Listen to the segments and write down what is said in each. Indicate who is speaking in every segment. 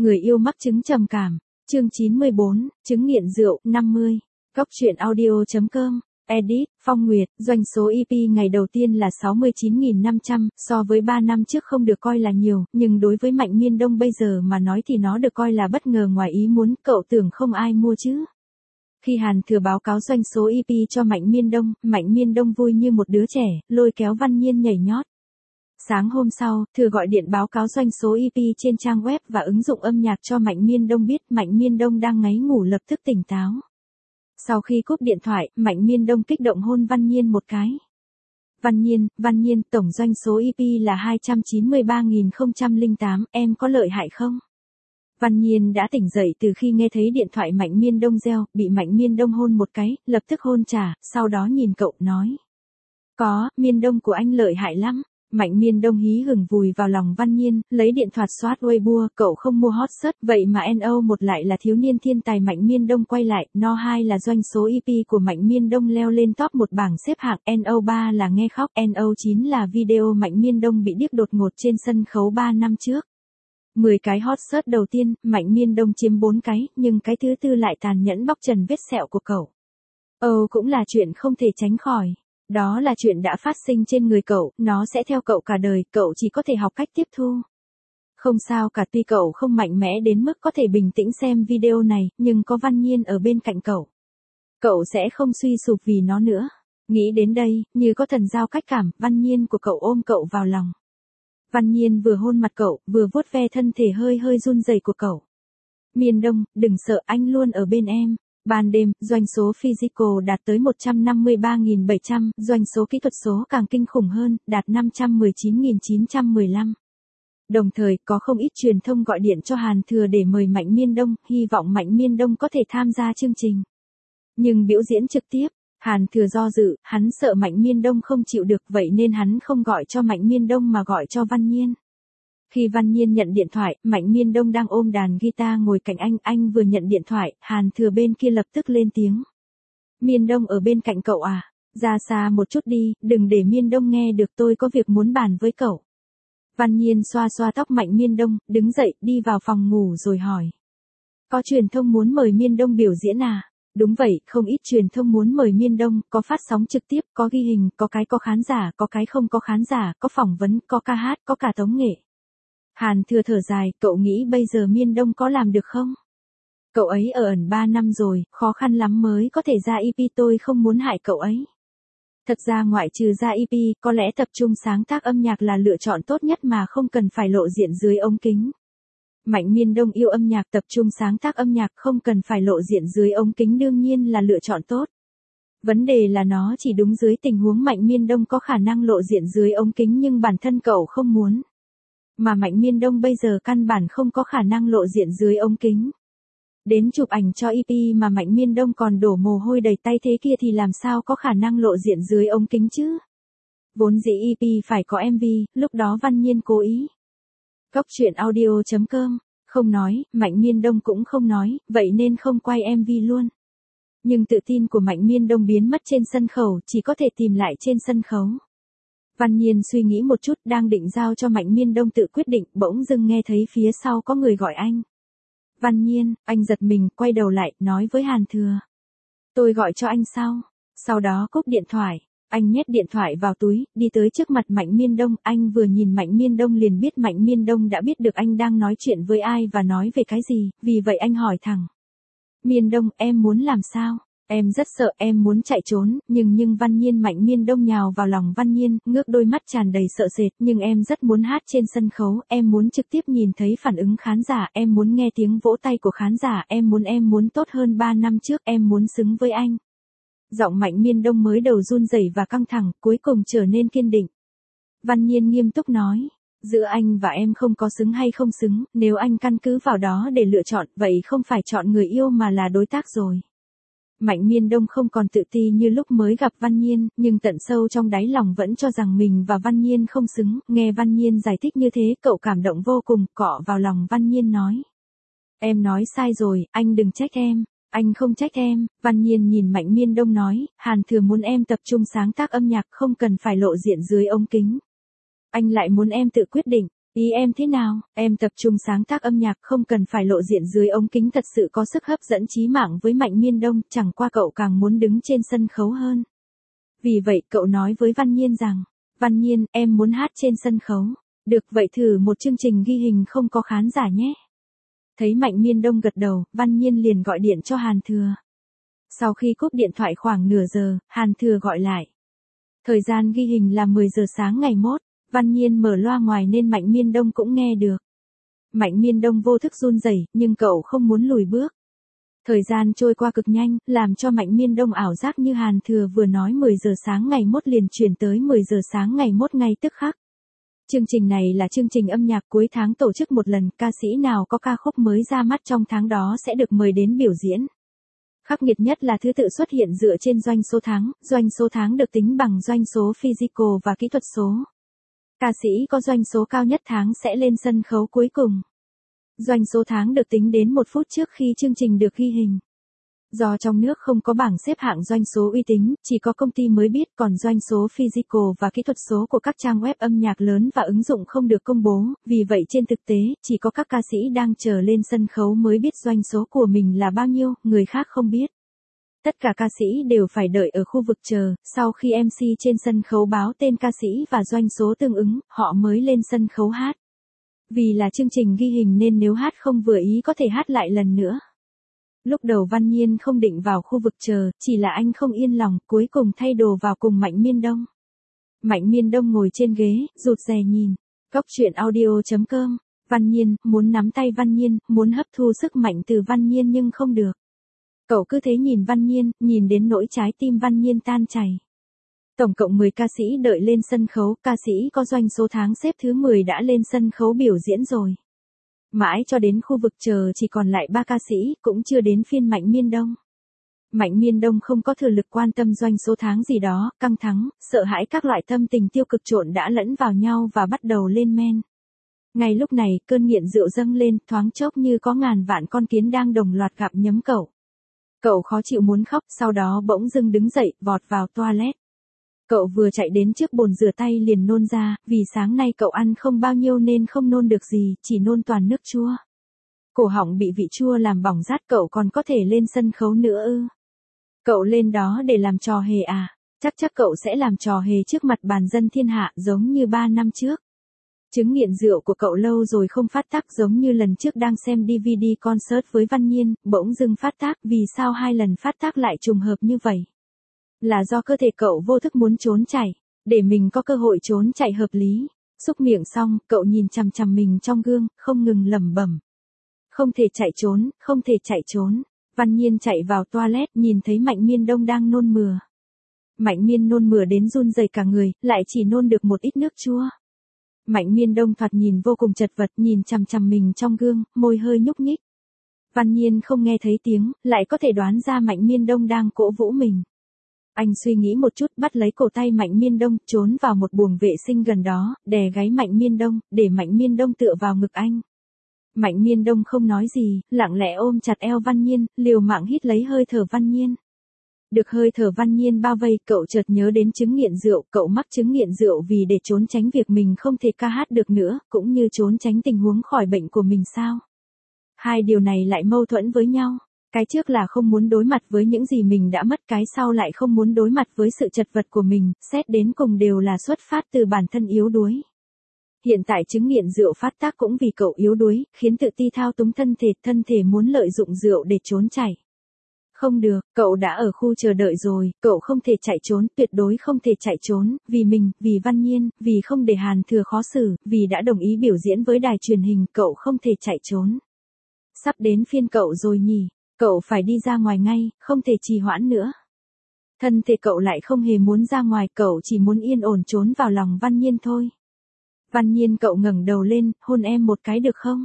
Speaker 1: Người yêu mắc chứng trầm cảm. Chương 94, chứng nghiện rượu, 50. Góc truyện audio.com. Edit, Phong Nguyệt, doanh số EP ngày đầu tiên là 69.500, so với 3 năm trước không được coi là nhiều, nhưng đối với Mạnh Miên Đông bây giờ mà nói thì nó được coi là bất ngờ ngoài ý muốn, cậu tưởng không ai mua chứ. Khi Hàn Thừa báo cáo doanh số EP cho Mạnh Miên Đông vui như một đứa trẻ, lôi kéo Văn Nhiên nhảy nhót. Sáng hôm sau, Thừa gọi điện báo cáo doanh số EP trên trang web và ứng dụng âm nhạc cho Mạnh Miên Đông biết Mạnh Miên Đông đang ngáy ngủ lập tức tỉnh táo. Sau khi cúp điện thoại, Mạnh Miên Đông kích động hôn Văn Nhiên một cái. Văn Nhiên, tổng doanh số EP là 293.008, em có lợi hại không? Văn Nhiên đã tỉnh dậy từ khi nghe thấy điện thoại Mạnh Miên Đông reo, bị Mạnh Miên Đông hôn một cái, lập tức hôn trả, sau đó nhìn cậu nói. Có, Miên Đông của anh lợi hại lắm. Mạnh Miên Đông hí hửng vùi vào lòng Văn Nhiên, lấy điện thoại soát Weibo, cậu không mua hot search, vậy mà NO1 lại là thiếu niên thiên tài Mạnh Miên Đông quay lại, NO2 là doanh số EP của Mạnh Miên Đông leo lên top một bảng xếp hạng, NO3 là nghe khóc, NO9 là video Mạnh Miên Đông bị điếc đột ngột trên sân khấu 3 năm trước. 10 cái hot search đầu tiên, Mạnh Miên Đông chiếm 4 cái, nhưng cái thứ tư lại tàn nhẫn bóc trần vết sẹo của cậu. Cũng là chuyện không thể tránh khỏi. Đó là chuyện đã phát sinh trên người cậu, nó sẽ theo cậu cả đời, cậu chỉ có thể học cách tiếp thu. Không sao cả, tuy cậu không mạnh mẽ đến mức có thể bình tĩnh xem video này, nhưng có Văn Nhiên ở bên cạnh cậu. Cậu sẽ không suy sụp vì nó nữa. Nghĩ đến đây, như có thần giao cách cảm, Văn Nhiên của cậu ôm cậu vào lòng. Văn Nhiên vừa hôn mặt cậu, vừa vuốt ve thân thể hơi hơi run rẩy của cậu. Miên Đông, đừng sợ, anh luôn ở bên em. Ban đêm, doanh số physical đạt tới 153.700, doanh số kỹ thuật số càng kinh khủng hơn, đạt 519.915. Đồng thời, có không ít truyền thông gọi điện cho Hàn Thừa để mời Mạnh Miên Đông, hy vọng Mạnh Miên Đông có thể tham gia chương trình. Nhưng biểu diễn trực tiếp, Hàn Thừa do dự, hắn sợ Mạnh Miên Đông không chịu được, vậy nên hắn không gọi cho Mạnh Miên Đông mà gọi cho Văn Nhiên. Khi Văn Nhiên nhận điện thoại, Mạnh Miên Đông đang ôm đàn guitar ngồi cạnh anh vừa nhận điện thoại, Hàn Thừa bên kia lập tức lên tiếng. Miên Đông ở bên cạnh cậu à? Ra xa một chút đi, đừng để Miên Đông nghe được, tôi có việc muốn bàn với cậu. Văn Nhiên xoa xoa tóc Mạnh Miên Đông, đứng dậy, đi vào phòng ngủ rồi hỏi. Có truyền thông muốn mời Miên Đông biểu diễn à? Đúng vậy, không ít truyền thông muốn mời Miên Đông, có phát sóng trực tiếp, có ghi hình, có cái có khán giả, có cái không có khán giả, có phỏng vấn, có ca hát, có cả tống nghệ. Hàn Thừa thở dài, cậu nghĩ bây giờ Miên Đông có làm được không? Cậu ấy ở ẩn 3 năm rồi, khó khăn lắm mới có thể ra EP, tôi không muốn hại cậu ấy. Thật ra ngoại trừ ra EP, có lẽ tập trung sáng tác âm nhạc là lựa chọn tốt nhất mà không cần phải lộ diện dưới ống kính. Mạnh Miên Đông yêu âm nhạc, tập trung sáng tác âm nhạc không cần phải lộ diện dưới ống kính đương nhiên là lựa chọn tốt. Vấn đề là nó chỉ đúng dưới tình huống Mạnh Miên Đông có khả năng lộ diện dưới ống kính nhưng bản thân cậu không muốn. Mà Mạnh Miên Đông bây giờ căn bản không có khả năng lộ diện dưới ống kính. Đến chụp ảnh cho EP mà Mạnh Miên Đông còn đổ mồ hôi đầy tay thế kia thì làm sao có khả năng lộ diện dưới ống kính chứ? Vốn dĩ EP phải có MV, lúc đó Văn Nhiên cố ý. Góc truyện audio.com, không nói, Mạnh Miên Đông cũng không nói, vậy nên không quay MV luôn. Nhưng tự tin của Mạnh Miên Đông biến mất trên sân khấu, chỉ có thể tìm lại trên sân khấu. Văn Nhiên suy nghĩ một chút, đang định giao cho Mạnh Miên Đông tự quyết định, bỗng dưng nghe thấy phía sau có người gọi anh. Văn Nhiên, anh giật mình, quay đầu lại, nói với Hàn Thừa. Tôi gọi cho anh sao? Sau đó cúp điện thoại, anh nhét điện thoại vào túi, đi tới trước mặt Mạnh Miên Đông, anh vừa nhìn Mạnh Miên Đông liền biết Mạnh Miên Đông đã biết được anh đang nói chuyện với ai và nói về cái gì, vì vậy anh hỏi thẳng. Miên Đông, em muốn làm sao? Em rất sợ, em muốn chạy trốn, nhưng Văn Nhiên Mạnh Miên Đông nhào vào lòng Văn Nhiên, ngước đôi mắt tràn đầy sợ sệt, nhưng em rất muốn hát trên sân khấu, em muốn trực tiếp nhìn thấy phản ứng khán giả, em muốn nghe tiếng vỗ tay của khán giả, em muốn tốt hơn 3 năm trước, em muốn xứng với anh. Giọng Mạnh Miên Đông mới đầu run rẩy và căng thẳng, cuối cùng trở nên kiên định. Văn Nhiên nghiêm túc nói. Giữa anh và em không có xứng hay không xứng, nếu anh căn cứ vào đó để lựa chọn, vậy không phải chọn người yêu mà là đối tác rồi. Mạnh Miên Đông không còn tự ti như lúc mới gặp Văn Nhiên, nhưng tận sâu trong đáy lòng vẫn cho rằng mình và Văn Nhiên không xứng, nghe Văn Nhiên giải thích như thế, cậu cảm động vô cùng, cọ vào lòng Văn Nhiên nói. Em nói sai rồi, anh đừng trách em. Anh không trách em, Văn Nhiên nhìn Mạnh Miên Đông nói, Hàn Thừa muốn em tập trung sáng tác âm nhạc không cần phải lộ diện dưới ống kính. Anh lại muốn em tự quyết định. Ý em thế nào? Em tập trung sáng tác âm nhạc không cần phải lộ diện dưới ống kính thật sự có sức hấp dẫn chí mạng với Mạnh Miên Đông, chẳng qua cậu càng muốn đứng trên sân khấu hơn. Vì vậy cậu nói với Văn Nhiên rằng, Văn Nhiên, em muốn hát trên sân khấu. Được vậy thử một chương trình ghi hình không có khán giả nhé. Thấy Mạnh Miên Đông gật đầu, Văn Nhiên liền gọi điện cho Hàn Thừa. Sau khi cúp điện thoại khoảng nửa giờ, Hàn Thừa gọi lại. Thời gian ghi hình là 10 giờ sáng ngày mốt, Văn Nhiên mở loa ngoài nên Mạnh Miên Đông cũng nghe được. Mạnh Miên Đông vô thức run rẩy, nhưng cậu không muốn lùi bước. Thời gian trôi qua cực nhanh, làm cho Mạnh Miên Đông ảo giác như Hàn Thừa vừa nói 10 giờ sáng ngày mốt liền chuyển tới 10 giờ sáng ngày mốt ngay tức khắc. Chương trình này là chương trình âm nhạc cuối tháng tổ chức một lần, ca sĩ nào có ca khúc mới ra mắt trong tháng đó sẽ được mời đến biểu diễn. Khắc nghiệt nhất là thứ tự xuất hiện dựa trên doanh số tháng được tính bằng doanh số physical và kỹ thuật số. Ca sĩ có doanh số cao nhất tháng sẽ lên sân khấu cuối cùng. Doanh số tháng được tính đến 1 phút trước khi chương trình được ghi hình. Do trong nước không có bảng xếp hạng doanh số uy tín, chỉ có công ty mới biết, còn doanh số physical và kỹ thuật số của các trang web âm nhạc lớn và ứng dụng không được công bố, vì vậy trên thực tế, chỉ có các ca sĩ đang chờ lên sân khấu mới biết doanh số của mình là bao nhiêu, người khác không biết. Tất cả ca sĩ đều phải đợi ở khu vực chờ, sau khi MC trên sân khấu báo tên ca sĩ và doanh số tương ứng, họ mới lên sân khấu hát. Vì là chương trình ghi hình nên nếu hát không vừa ý có thể hát lại lần nữa. Lúc đầu Văn Nhiên không định vào khu vực chờ, chỉ là anh không yên lòng, cuối cùng thay đồ vào cùng Mạnh Miên Đông. Mạnh Miên Đông ngồi trên ghế, rụt rè nhìn. Góc truyện audio.com, Văn Nhiên, muốn nắm tay Văn Nhiên, muốn hấp thu sức mạnh từ Văn Nhiên nhưng không được. Cậu cứ thế nhìn Văn Nhiên, nhìn đến nỗi trái tim Văn Nhiên tan chảy. Tổng cộng 10 ca sĩ đợi lên sân khấu, ca sĩ có doanh số tháng xếp thứ 10 đã lên sân khấu biểu diễn rồi. Mãi cho đến khu vực chờ chỉ còn lại 3 ca sĩ, cũng chưa đến phiên Mạnh Miên Đông. Mạnh Miên Đông không có thừa lực quan tâm doanh số tháng gì đó, căng thẳng, sợ hãi các loại tâm tình tiêu cực trộn đã lẫn vào nhau và bắt đầu lên men. Ngay lúc này, cơn nghiện rượu dâng lên, thoáng chốc như có ngàn vạn con kiến đang đồng loạt gặm nhấm cậu. Cậu khó chịu muốn khóc, sau đó bỗng dưng đứng dậy, vọt vào toilet. Cậu vừa chạy đến trước bồn rửa tay liền nôn ra, vì sáng nay cậu ăn không bao nhiêu nên không nôn được gì, chỉ nôn toàn nước chua. Cổ họng bị vị chua làm bỏng rát, cậu còn có thể lên sân khấu nữa ư? Cậu lên đó để làm trò hề à? Chắc cậu sẽ làm trò hề trước mặt bàn dân thiên hạ giống như 3 năm trước. Chứng nghiện rượu của cậu lâu rồi không phát tác, giống như lần trước đang xem DVD concert với Văn Nhiên, bỗng dưng phát tác, vì sao 2 lần phát tác lại trùng hợp như vậy? Là do cơ thể cậu vô thức muốn trốn chạy, để mình có cơ hội trốn chạy hợp lý. Xúc miệng xong, cậu nhìn chằm chằm mình trong gương, không ngừng lẩm bẩm. Không thể chạy trốn, không thể chạy trốn. Văn Nhiên chạy vào toilet, nhìn thấy Mạnh Miên Đông đang nôn mửa. Mạnh Miên nôn mửa đến run rẩy cả người, lại chỉ nôn được một ít nước chua. Mạnh Miên Đông thoạt nhìn vô cùng chật vật, nhìn chằm chằm mình trong gương, môi hơi nhúc nhích. Văn Nhiên không nghe thấy tiếng, lại có thể đoán ra Mạnh Miên Đông đang cổ vũ mình. Anh suy nghĩ một chút, bắt lấy cổ tay Mạnh Miên Đông, trốn vào một buồng vệ sinh gần đó, đè gáy Mạnh Miên Đông, để Mạnh Miên Đông tựa vào ngực anh. Mạnh Miên Đông không nói gì, lặng lẽ ôm chặt eo Văn Nhiên, liều mạng hít lấy hơi thở Văn Nhiên. Được hơi thở Văn Nhiên bao vây, cậu chợt nhớ đến chứng nghiện rượu, cậu mắc chứng nghiện rượu vì để trốn tránh việc mình không thể ca hát được nữa, cũng như trốn tránh tình huống khỏi bệnh của mình sao? Hai điều này lại mâu thuẫn với nhau. Cái trước là không muốn đối mặt với những gì mình đã mất, cái sau lại không muốn đối mặt với sự chật vật của mình, xét đến cùng đều là xuất phát từ bản thân yếu đuối. Hiện tại chứng nghiện rượu phát tác cũng vì cậu yếu đuối, khiến tự ti thao túng thân thể muốn lợi dụng rượu để trốn chạy. Không được, cậu đã ở khu chờ đợi rồi, cậu không thể chạy trốn, tuyệt đối không thể chạy trốn, vì mình, vì Văn Nhiên, vì không để Hàn Thừa khó xử, vì đã đồng ý biểu diễn với đài truyền hình, cậu không thể chạy trốn. Sắp đến phiên cậu rồi nhỉ, cậu phải đi ra ngoài ngay, không thể trì hoãn nữa. Thân thể cậu lại không hề muốn ra ngoài, cậu chỉ muốn yên ổn trốn vào lòng Văn Nhiên thôi. Văn Nhiên, cậu ngẩng đầu lên, hôn em một cái được không?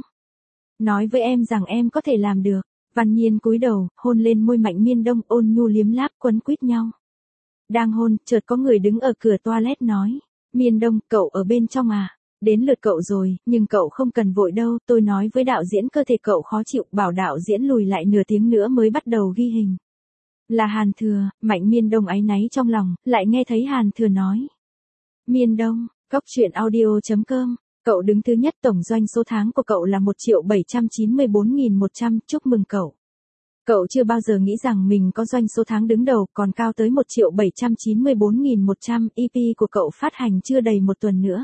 Speaker 1: Nói với em rằng em có thể làm được. Văn Nhiên cúi đầu, hôn lên môi Mạnh Miên Đông, ôn nhu liếm láp quấn quýt nhau. Đang hôn, chợt có người đứng ở cửa toilet nói, Miên Đông, cậu ở bên trong à? Đến lượt cậu rồi, nhưng cậu không cần vội đâu, tôi nói với đạo diễn cơ thể cậu khó chịu, bảo đạo diễn lùi lại nửa tiếng nữa mới bắt đầu ghi hình. Là Hàn Thừa, Mạnh Miên Đông áy náy trong lòng, lại nghe thấy Hàn Thừa nói. Miên Đông, góc truyện audio.com Cậu đứng thứ nhất, tổng doanh số tháng của cậu là 1.794.100, chúc mừng cậu. Cậu chưa bao giờ nghĩ rằng mình có doanh số tháng đứng đầu còn cao tới 1.794.100, EP của cậu phát hành chưa đầy một tuần nữa.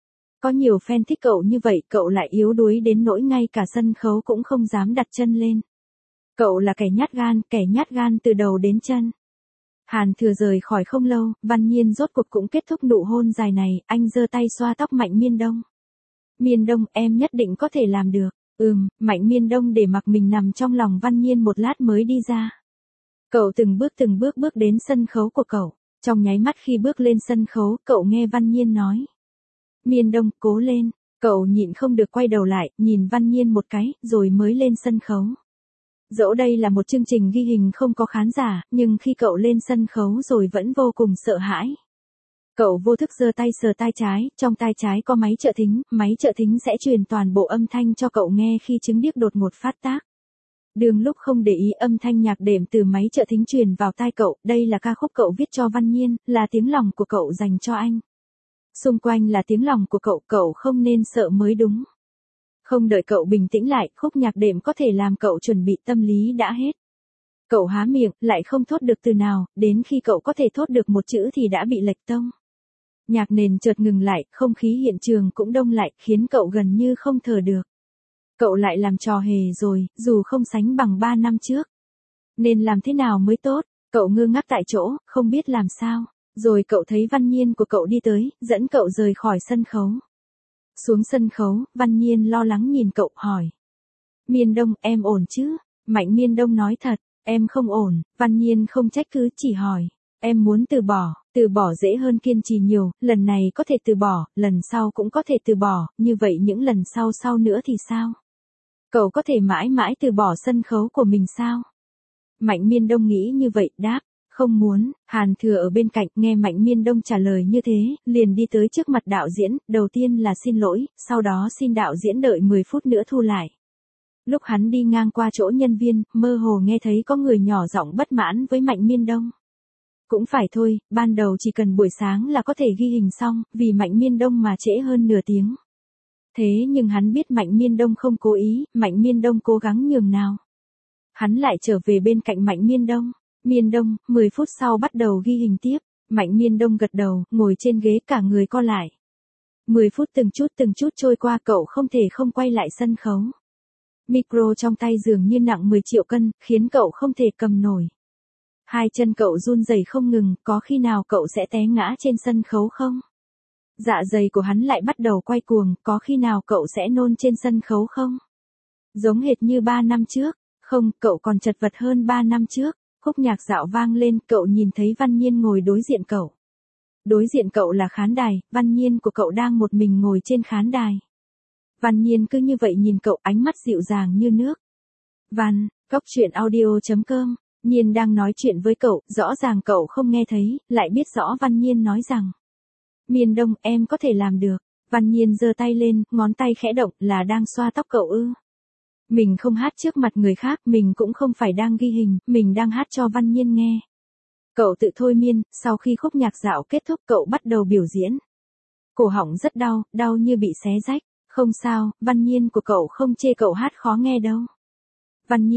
Speaker 1: Có nhiều fan thích cậu như vậy, cậu lại yếu đuối đến nỗi ngay cả sân khấu cũng không dám đặt chân lên. Cậu là kẻ nhát gan từ đầu đến chân. Hàn Thừa rời khỏi không lâu, Văn Nhiên rốt cuộc cũng kết thúc nụ hôn dài này, anh giơ tay xoa tóc Mạnh Miên Đông. Miên Đông, em nhất định có thể làm được. Mạnh Miên Đông để mặc mình nằm trong lòng Văn Nhiên một lát mới đi ra. Cậu từng bước bước đến sân khấu của cậu. Trong nháy mắt khi bước lên sân khấu, cậu nghe Văn Nhiên nói. Miên Đông, cố lên. Cậu nhịn không được quay đầu lại, nhìn Văn Nhiên một cái, rồi mới lên sân khấu. Dẫu đây là một chương trình ghi hình không có khán giả, nhưng khi cậu lên sân khấu rồi vẫn vô cùng sợ hãi. Cậu vô thức giơ tay sờ tai trái, trong tai trái có máy trợ thính sẽ truyền toàn bộ âm thanh cho cậu nghe khi chứng điếc đột ngột phát tác. Đường lúc không để ý âm thanh nhạc đệm từ máy trợ thính truyền vào tai cậu, đây là ca khúc cậu viết cho Văn Nhiên, là tiếng lòng của cậu dành cho anh. Xung quanh là tiếng lòng của cậu không nên sợ mới đúng. Không đợi cậu bình tĩnh lại, khúc nhạc đệm có thể làm cậu chuẩn bị tâm lý đã hết. Cậu há miệng, lại không thốt được từ nào, đến khi cậu có thể thốt được một chữ thì đã bị lệch tông. Nhạc nền chợt ngừng lại, không khí hiện trường cũng đông lại, khiến cậu gần như không thở được. Cậu lại làm trò hề rồi, dù không sánh bằng 3 năm trước. Nên làm thế nào mới tốt? Cậu ngơ ngác tại chỗ, không biết làm sao. Rồi cậu thấy Văn Nhiên của cậu đi tới, dẫn cậu rời khỏi sân khấu. Xuống sân khấu, Văn Nhiên lo lắng nhìn cậu, hỏi. Miên Đông, em ổn chứ? Mạnh Miên Đông nói thật, em không ổn. Văn Nhiên không trách cứ, chỉ hỏi. Em muốn từ bỏ dễ hơn kiên trì nhiều, lần này có thể từ bỏ, lần sau cũng có thể từ bỏ, như vậy những lần sau nữa thì sao? Cậu có thể mãi mãi từ bỏ sân khấu của mình sao? Mạnh Miên Đông nghĩ như vậy, đáp. Không muốn. Hàn Thừa ở bên cạnh nghe Mạnh Miên Đông trả lời như thế, liền đi tới trước mặt đạo diễn, đầu tiên là xin lỗi, sau đó xin đạo diễn đợi 10 phút nữa thu lại. Lúc hắn đi ngang qua chỗ nhân viên, mơ hồ nghe thấy có người nhỏ giọng bất mãn với Mạnh Miên Đông. Cũng phải thôi, ban đầu chỉ cần buổi sáng là có thể ghi hình xong, vì Mạnh Miên Đông mà trễ hơn nửa tiếng. Thế nhưng hắn biết Mạnh Miên Đông không cố ý, Mạnh Miên Đông cố gắng nhường nào. Hắn lại trở về bên cạnh Mạnh Miên Đông. Miên Đông, 10 phút sau bắt đầu ghi hình tiếp. Mạnh Miên Đông gật đầu, ngồi trên ghế cả người co lại. 10 phút từng chút trôi qua, cậu không thể không quay lại sân khấu. Micro trong tay dường như nặng 10 triệu cân, khiến cậu không thể cầm nổi. Hai chân cậu run rẩy không ngừng, có khi nào cậu sẽ té ngã trên sân khấu không? Dạ dày của hắn lại bắt đầu quay cuồng, có khi nào cậu sẽ nôn trên sân khấu không? Giống hệt như 3 năm trước. Không, cậu còn chật vật hơn 3 năm trước. Khúc nhạc dạo vang lên, cậu nhìn thấy Văn Nhiên ngồi đối diện cậu. Đối diện cậu là khán đài, Văn Nhiên của cậu đang một mình ngồi trên khán đài. Văn Nhiên cứ như vậy nhìn cậu, ánh mắt dịu dàng như nước. Góc chuyện audio.com, Nhiên đang nói chuyện với cậu, rõ ràng cậu không nghe thấy, lại biết rõ Văn Nhiên nói rằng. Miên Đông, em có thể làm được. Văn Nhiên giơ tay lên, ngón tay khẽ động, là đang xoa tóc cậu ư? Mình không hát trước mặt người khác, mình cũng không phải đang ghi hình, mình đang hát cho Văn Nhiên nghe. Cậu tự thôi miên, sau khi khúc nhạc dạo kết thúc cậu bắt đầu biểu diễn. Cổ họng rất đau, đau như bị xé rách. Không sao, Văn Nhiên của cậu không chê cậu hát khó nghe đâu. Văn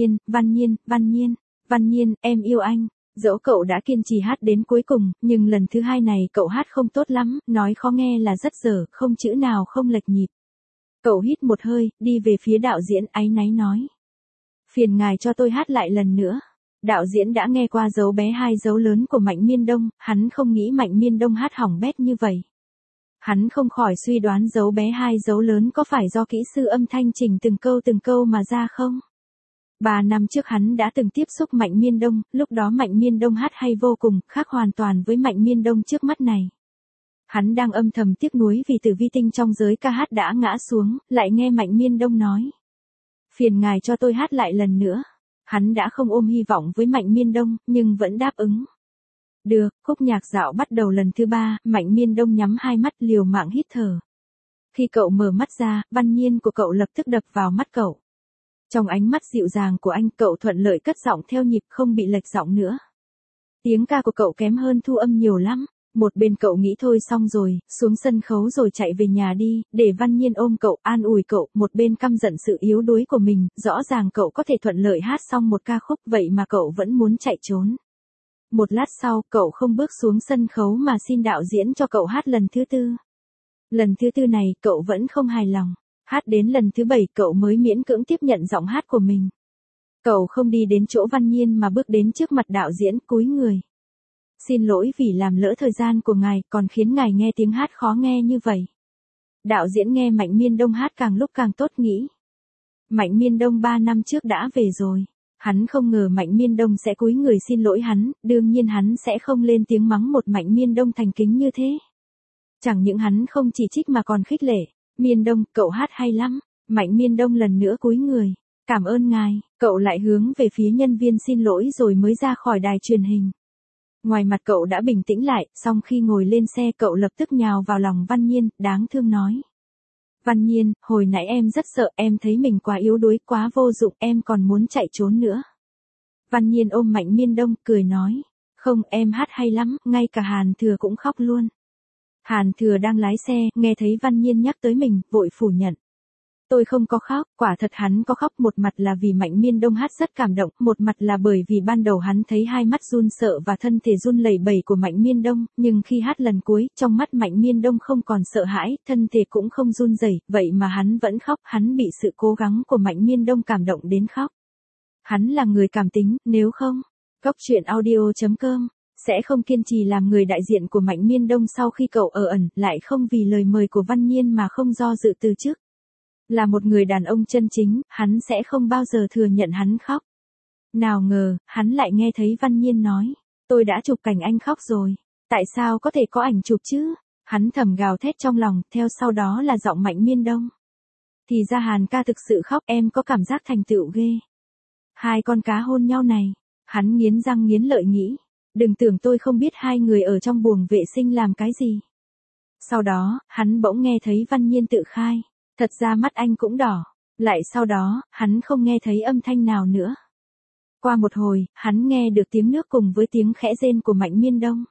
Speaker 1: Nhiên, em yêu anh. Dẫu cậu đã kiên trì hát đến cuối cùng, nhưng lần thứ hai này cậu hát không tốt lắm, nói khó nghe là rất dở, không chữ nào không lệch nhịp. Cậu hít một hơi, đi về phía đạo diễn, áy náy nói. Phiền ngài cho tôi hát lại lần nữa. Đạo diễn đã nghe qua dấu bé 2 dấu lớn của Mạnh Miên Đông, hắn không nghĩ Mạnh Miên Đông hát hỏng bét như vậy. Hắn không khỏi suy đoán dấu bé 2 dấu lớn có phải do kỹ sư âm thanh chỉnh từng câu mà ra không? 3 năm trước hắn đã từng tiếp xúc Mạnh Miên Đông, lúc đó Mạnh Miên Đông hát hay vô cùng, khác hoàn toàn với Mạnh Miên Đông trước mắt này. Hắn đang âm thầm tiếc nuối vì Tử Vi Tinh trong giới ca hát đã ngã xuống, lại nghe Mạnh Miên Đông nói. Phiền ngài cho tôi hát lại lần nữa. Hắn đã không ôm hy vọng với Mạnh Miên Đông, nhưng vẫn đáp ứng. Được, khúc nhạc dạo bắt đầu lần thứ 3, Mạnh Miên Đông nhắm hai mắt liều mạng hít thở. Khi cậu mở mắt ra, Văn Nhiên của cậu lập tức đập vào mắt cậu. Trong ánh mắt dịu dàng của anh, cậu thuận lợi cất giọng theo nhịp, không bị lệch giọng nữa. Tiếng ca của cậu kém hơn thu âm nhiều lắm. Một bên cậu nghĩ thôi xong rồi, xuống sân khấu rồi chạy về nhà đi, để Văn Nhiên ôm cậu, an ủi cậu, một bên căm giận sự yếu đuối của mình, rõ ràng cậu có thể thuận lợi hát xong một ca khúc vậy mà cậu vẫn muốn chạy trốn. Một lát sau, cậu không bước xuống sân khấu mà xin đạo diễn cho cậu hát lần thứ tư. Lần thứ tư này, cậu vẫn không hài lòng. Hát đến lần thứ 7 cậu mới miễn cưỡng tiếp nhận giọng hát của mình. Cậu không đi đến chỗ Văn Nhiên mà bước đến trước mặt đạo diễn cúi người. Xin lỗi vì làm lỡ thời gian của ngài còn khiến ngài nghe tiếng hát khó nghe như vậy. Đạo diễn nghe Mạnh Miên Đông hát càng lúc càng tốt nghĩ. Mạnh Miên Đông 3 năm trước đã về rồi. Hắn không ngờ Mạnh Miên Đông sẽ cúi người xin lỗi hắn, đương nhiên hắn sẽ không lên tiếng mắng một Mạnh Miên Đông thành kính như thế. Chẳng những hắn không chỉ trích mà còn khích lệ. Miên Đông, cậu hát hay lắm. Mạnh Miên Đông lần nữa cúi người. Cảm ơn ngài, cậu lại hướng về phía nhân viên xin lỗi rồi mới ra khỏi đài truyền hình. Ngoài mặt cậu đã bình tĩnh lại, song khi ngồi lên xe cậu lập tức nhào vào lòng Văn Nhiên, đáng thương nói. Văn Nhiên, hồi nãy em rất sợ, em thấy mình quá yếu đuối, quá vô dụng, em còn muốn chạy trốn nữa. Văn Nhiên ôm Mạnh Miên Đông, cười nói. Không, em hát hay lắm, ngay cả Hàn Thừa cũng khóc luôn. Hàn Thừa đang lái xe, nghe thấy Văn Nhiên nhắc tới mình, vội phủ nhận. Tôi không có khóc, quả thật hắn có khóc, một mặt là vì Mạnh Miên Đông hát rất cảm động, một mặt là bởi vì ban đầu hắn thấy hai mắt run sợ và thân thể run lẩy bẩy của Mạnh Miên Đông, nhưng khi hát lần cuối, trong mắt Mạnh Miên Đông không còn sợ hãi, thân thể cũng không run rẩy, vậy mà hắn vẫn khóc, hắn bị sự cố gắng của Mạnh Miên Đông cảm động đến khóc. Hắn là người cảm tính, nếu không, Goctruyện.audio.com sẽ không kiên trì làm người đại diện của Mạnh Miên Đông sau khi cậu ở ẩn, lại không vì lời mời của Văn Nhiên mà không do dự từ chức. Là một người đàn ông chân chính, hắn sẽ không bao giờ thừa nhận hắn khóc. Nào ngờ, hắn lại nghe thấy Văn Nhiên nói, tôi đã chụp cảnh anh khóc rồi, tại sao có thể có ảnh chụp chứ? Hắn thầm gào thét trong lòng, theo sau đó là giọng Mạnh Miên Đông. Thì ra Hàn ca thực sự khóc, em có cảm giác thành tựu ghê. Hai con cá hôn nhau này, hắn nghiến răng nghiến lợi nghĩ, đừng tưởng tôi không biết hai người ở trong buồng vệ sinh làm cái gì. Sau đó, hắn bỗng nghe thấy Văn Nhiên tự khai. Thật ra mắt anh cũng đỏ. Lại sau đó, hắn không nghe thấy âm thanh nào nữa. Qua một hồi, hắn nghe được tiếng nước cùng với tiếng khẽ rên của Mạnh Miên Đông.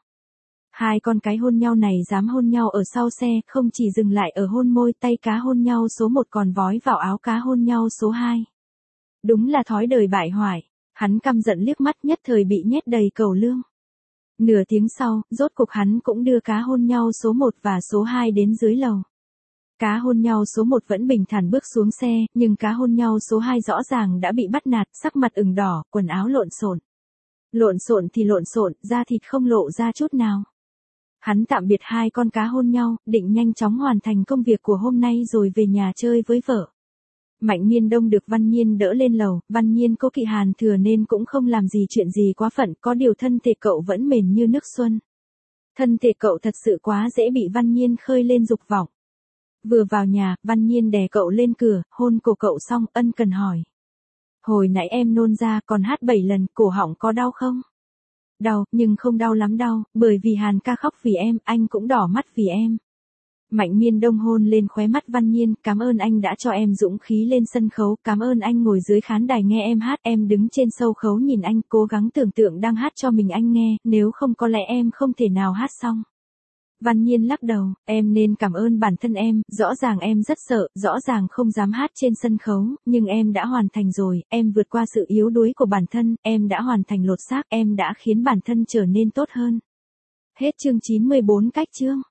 Speaker 1: Hai con cái hôn nhau này dám hôn nhau ở sau xe, không chỉ dừng lại ở hôn môi, tay cá hôn nhau số 1 còn vói vào áo cá hôn nhau số 2. Đúng là thói đời bại hoại. Hắn căm giận liếc mắt nhất thời bị nhét đầy cẩu lương. Nửa tiếng sau, rốt cục hắn cũng đưa cá hôn nhau số 1 và số 2 đến dưới lầu. Cá hôn nhau số 1 vẫn bình thản bước xuống xe, nhưng cá hôn nhau số 2 rõ ràng đã bị bắt nạt, sắc mặt ửng đỏ, quần áo lộn xộn. Lộn xộn thì lộn xộn, da thịt không lộ ra chút nào. Hắn tạm biệt hai con cá hôn nhau, định nhanh chóng hoàn thành công việc của hôm nay rồi về nhà chơi với vợ. Mạnh Miên Đông được Văn Nhiên đỡ lên lầu, Văn Nhiên cố kỵ Hàn Thừa nên cũng không làm gì chuyện gì quá phận, có điều thân thể cậu vẫn mềm như nước xuân. Thân thể cậu thật sự quá dễ bị Văn Nhiên khơi lên dục vọng. Vừa vào nhà, Văn Nhiên đè cậu lên cửa, hôn cổ cậu xong, ân cần hỏi. Hồi nãy em nôn ra còn hát 7 lần, cổ họng có đau không? Đau, nhưng không đau lắm đâu, bởi vì Hàn ca khóc vì em, anh cũng đỏ mắt vì em. Mạnh Miên Đông hôn lên khóe mắt Văn Nhiên, cảm ơn anh đã cho em dũng khí lên sân khấu, cảm ơn anh ngồi dưới khán đài nghe em hát, em đứng trên sâu khấu nhìn anh, cố gắng tưởng tượng đang hát cho mình anh nghe, nếu không có lẽ em không thể nào hát xong. Văn Nhiên lắc đầu, em nên cảm ơn bản thân em, rõ ràng em rất sợ, rõ ràng không dám hát trên sân khấu, nhưng em đã hoàn thành rồi, em vượt qua sự yếu đuối của bản thân, em đã hoàn thành lột xác, em đã khiến bản thân trở nên tốt hơn. Hết chương 94 cách chương.